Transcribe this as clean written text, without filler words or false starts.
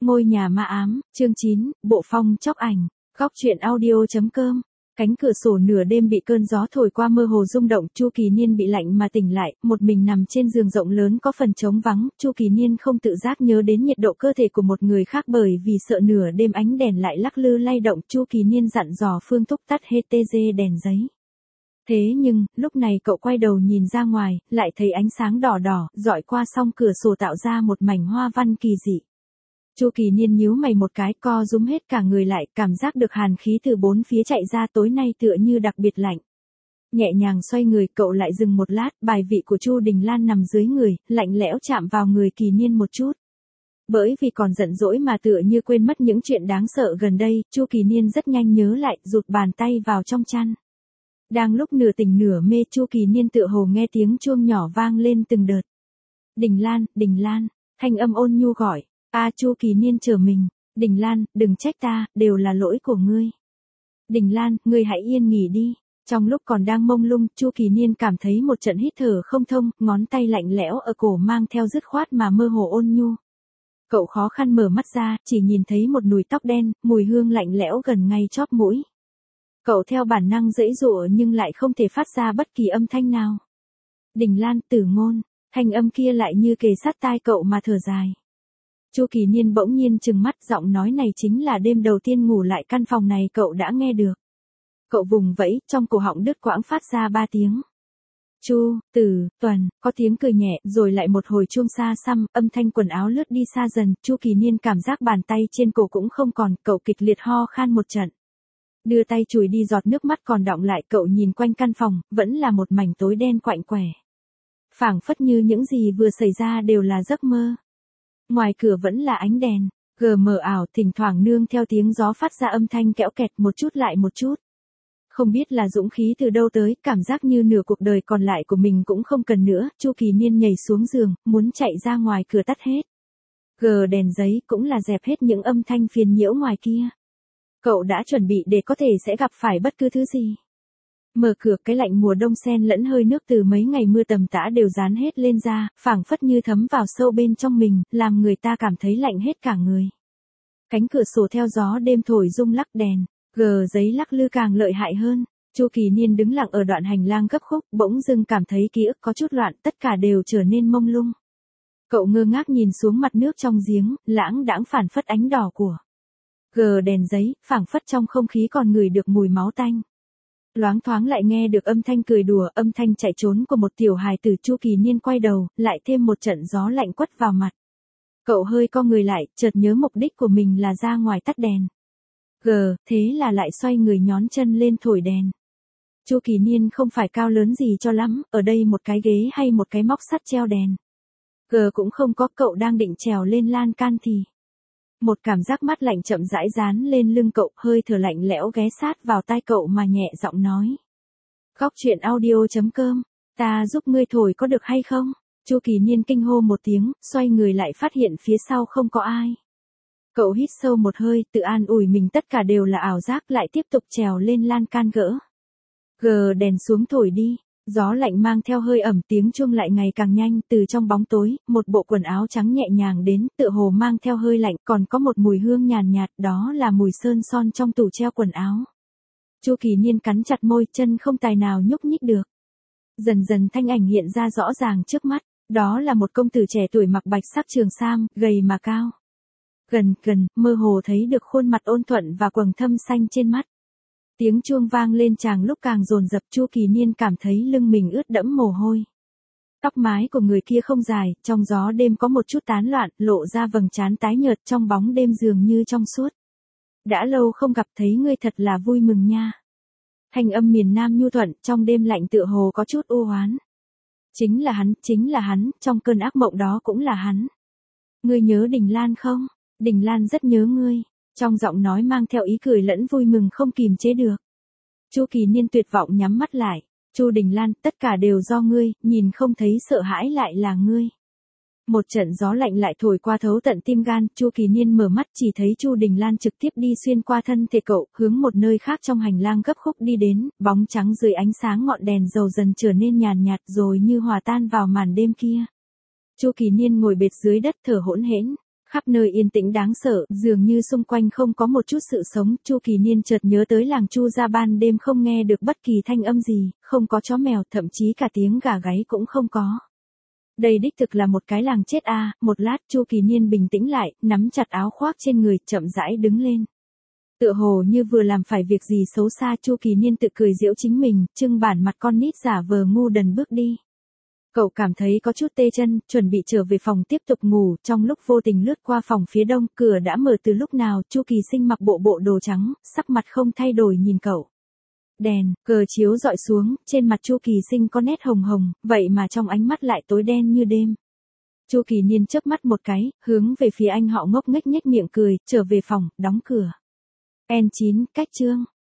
Ngôi nhà ma ám, chương 9, bộ phong chóc ảnh, góc truyện audio.com. Cánh cửa sổ nửa đêm bị cơn gió thổi qua mơ hồ rung động, Chu Kỳ Niên bị lạnh mà tỉnh lại, một mình nằm trên giường rộng lớn có phần trống vắng, Chu Kỳ Niên không tự giác nhớ đến nhiệt độ cơ thể của một người khác bởi vì sợ nửa đêm ánh đèn lại lắc lư lay động, Chu Kỳ Niên dặn dò Phương Túc tắt hết đèn giấy. Thế nhưng, lúc này cậu quay đầu nhìn ra ngoài, lại thấy ánh sáng đỏ đỏ, dọi qua song cửa sổ tạo ra một mảnh hoa văn kỳ dị. Chu Kỳ Niên nhíu mày một cái, co rúm hết cả người lại, cảm giác được hàn khí từ bốn phía chạy ra, tối nay tựa như đặc biệt lạnh. Nhẹ nhàng xoay người, cậu lại dừng một lát, bài vị của Chu Đình Lan nằm dưới người, lạnh lẽo chạm vào người Kỳ Niên một chút. Bởi vì còn giận dỗi mà tựa như quên mất những chuyện đáng sợ gần đây, Chu Kỳ Niên rất nhanh nhớ lại, rụt bàn tay vào trong chăn. Đang lúc nửa tỉnh nửa mê, Chu Kỳ Niên tựa hồ nghe tiếng chuông nhỏ vang lên từng đợt. Đình Lan, thanh âm ôn nhu gọi. Chu Kỳ Niên trở mình, Đình Lan, đừng trách ta, đều là lỗi của ngươi. Đình Lan, ngươi hãy yên nghỉ đi. Trong lúc còn đang mông lung, Chu Kỳ Niên cảm thấy một trận hít thở không thông, ngón tay lạnh lẽo ở cổ mang theo dứt khoát mà mơ hồ ôn nhu. Cậu khó khăn mở mắt ra, chỉ nhìn thấy một nùi tóc đen, mùi hương lạnh lẽo gần ngay chóp mũi. Cậu theo bản năng giãy giụa nhưng lại không thể phát ra bất kỳ âm thanh nào. Đình Lan, Tử Ngôn, thanh âm kia lại như kề sát tai cậu mà thở dài. Chu Kỳ Niên bỗng nhiên trừng mắt, giọng nói này chính là đêm đầu tiên ngủ lại căn phòng này cậu đã nghe được. Cậu vùng vẫy, trong cổ họng đứt quãng phát ra 3 tiếng. Chu, Tử, Tuần, có tiếng cười nhẹ, rồi lại một hồi chuông xa xăm, âm thanh quần áo lướt đi xa dần, Chu Kỳ Niên cảm giác bàn tay trên cổ cũng không còn, cậu kịch liệt ho khan một trận. Đưa tay chùi đi giọt nước mắt còn đọng lại, cậu nhìn quanh căn phòng, vẫn là một mảnh tối đen quạnh quẻ. Phảng phất như những gì vừa xảy ra đều là giấc mơ. Ngoài cửa vẫn là ánh đèn, mờ ảo, thỉnh thoảng nương theo tiếng gió phát ra âm thanh kẽo kẹt một chút lại một chút. Không biết là dũng khí từ đâu tới, cảm giác như nửa cuộc đời còn lại của mình cũng không cần nữa, Chu Kỳ Niên nhảy xuống giường, muốn chạy ra ngoài cửa tắt hết. Đèn giấy cũng là dẹp hết những âm thanh phiền nhiễu ngoài kia. Cậu đã chuẩn bị để có thể sẽ gặp phải bất cứ thứ gì. Mở cửa, cái lạnh mùa đông xen lẫn hơi nước từ mấy ngày mưa tầm tã đều dán hết lên da, phảng phất như thấm vào sâu bên trong mình, làm người ta cảm thấy lạnh hết cả người. Cánh cửa sổ theo gió đêm thổi rung lắc đèn, giấy lắc lư càng lợi hại hơn. Chu Kỳ Niên đứng lặng ở đoạn hành lang gấp khúc, bỗng dưng cảm thấy ký ức có chút loạn, tất cả đều trở nên mông lung. Cậu ngơ ngác nhìn xuống mặt nước trong giếng, lãng đãng phản phất ánh đỏ của đèn giấy, phảng phất trong không khí còn ngửi được mùi máu tanh. Loáng thoáng lại nghe được âm thanh cười đùa, âm thanh chạy trốn của một tiểu hài tử. Chu Kỳ Niên quay đầu, lại thêm một trận gió lạnh quất vào mặt. Cậu hơi co người lại, chợt nhớ mục đích của mình là ra ngoài tắt đèn. Thế là lại xoay người nhón chân lên thổi đèn. Chu Kỳ Niên không phải cao lớn gì cho lắm, ở đây một cái ghế hay một cái móc sắt treo đèn. Cũng không có, cậu đang định trèo lên lan can thì một cảm giác mát lạnh chậm rãi dán lên lưng cậu, hơi thở lạnh lẽo ghé sát vào tai cậu mà nhẹ giọng nói. Góc truyện audio.com, ta giúp ngươi thổi có được hay không? Chu Kỳ Niên kinh hô một tiếng, xoay người lại phát hiện phía sau không có ai. Cậu hít sâu một hơi, tự an ủi mình tất cả đều là ảo giác, lại tiếp tục trèo lên lan can gỡ. Đèn xuống thổi đi. Gió lạnh mang theo hơi ẩm, tiếng chuông lại ngày càng nhanh, từ trong bóng tối, một bộ quần áo trắng nhẹ nhàng đến, tựa hồ mang theo hơi lạnh, còn có một mùi hương nhàn nhạt, đó là mùi sơn son trong tủ treo quần áo. Chu Kỳ Niên cắn chặt môi, chân không tài nào nhúc nhích được. Dần dần thanh ảnh hiện ra rõ ràng trước mắt, đó là một công tử trẻ tuổi mặc bạch sắc trường sam, gầy mà cao. Gần, mơ hồ thấy được khuôn mặt ôn thuận và quầng thâm xanh trên mắt. Tiếng chuông vang lên càng lúc càng dồn dập, Chu Kỳ Niên cảm thấy lưng mình ướt đẫm mồ hôi. Tóc mái của người kia không dài, trong gió đêm có một chút tán loạn, lộ ra vầng trán tái nhợt trong bóng đêm dường như trong suốt. Đã lâu không gặp, thấy ngươi thật là vui mừng nha. Thanh âm miền Nam nhu thuận, trong đêm lạnh tựa hồ có chút u hoán. Chính là hắn, trong cơn ác mộng đó cũng là hắn. Ngươi nhớ Đình Lan không? Đình Lan rất nhớ ngươi. Trong giọng nói mang theo ý cười lẫn vui mừng không kìm chế được. Chu Kỳ Niên tuyệt vọng nhắm mắt lại. Chu Đình Lan, tất cả đều do ngươi, nhìn không thấy sợ hãi lại là ngươi. Một trận gió lạnh lại thổi qua thấu tận tim gan, Chu Kỳ Niên mở mắt chỉ thấy Chu Đình Lan trực tiếp đi xuyên qua thân thể cậu, hướng một nơi khác trong hành lang gấp khúc đi đến, bóng trắng dưới ánh sáng ngọn đèn dầu dần trở nên nhàn nhạt rồi như hòa tan vào màn đêm kia. Chu Kỳ Niên ngồi bệt dưới đất thở hỗn hển. Khắp nơi yên tĩnh đáng sợ, dường như xung quanh không có một chút sự sống, Chu Kỳ Niên chợt nhớ tới làng Chu gia ban đêm không nghe được bất kỳ thanh âm gì, không có chó mèo, thậm chí cả tiếng gà gáy cũng không có. Đây đích thực là một cái làng chết a. Một lát Chu Kỳ Niên bình tĩnh lại, nắm chặt áo khoác trên người, chậm rãi đứng lên. Tựa hồ như vừa làm phải việc gì xấu xa, Chu Kỳ Niên tự cười giễu chính mình, trưng bản mặt con nít giả vờ ngu đần bước đi. Cậu cảm thấy có chút tê chân, chuẩn bị trở về phòng tiếp tục ngủ, trong lúc vô tình lướt qua phòng phía đông, cửa đã mở từ lúc nào, Chu Kỳ Sinh mặc bộ đồ trắng, sắc mặt không thay đổi nhìn cậu. Đèn, cờ chiếu dọi xuống, trên mặt Chu Kỳ Sinh có nét hồng hồng, vậy mà trong ánh mắt lại tối đen như đêm. Chu Kỳ Niên chớp mắt một cái, hướng về phía anh họ ngốc nghếch nhếch miệng cười, trở về phòng, đóng cửa. N9, cách chương.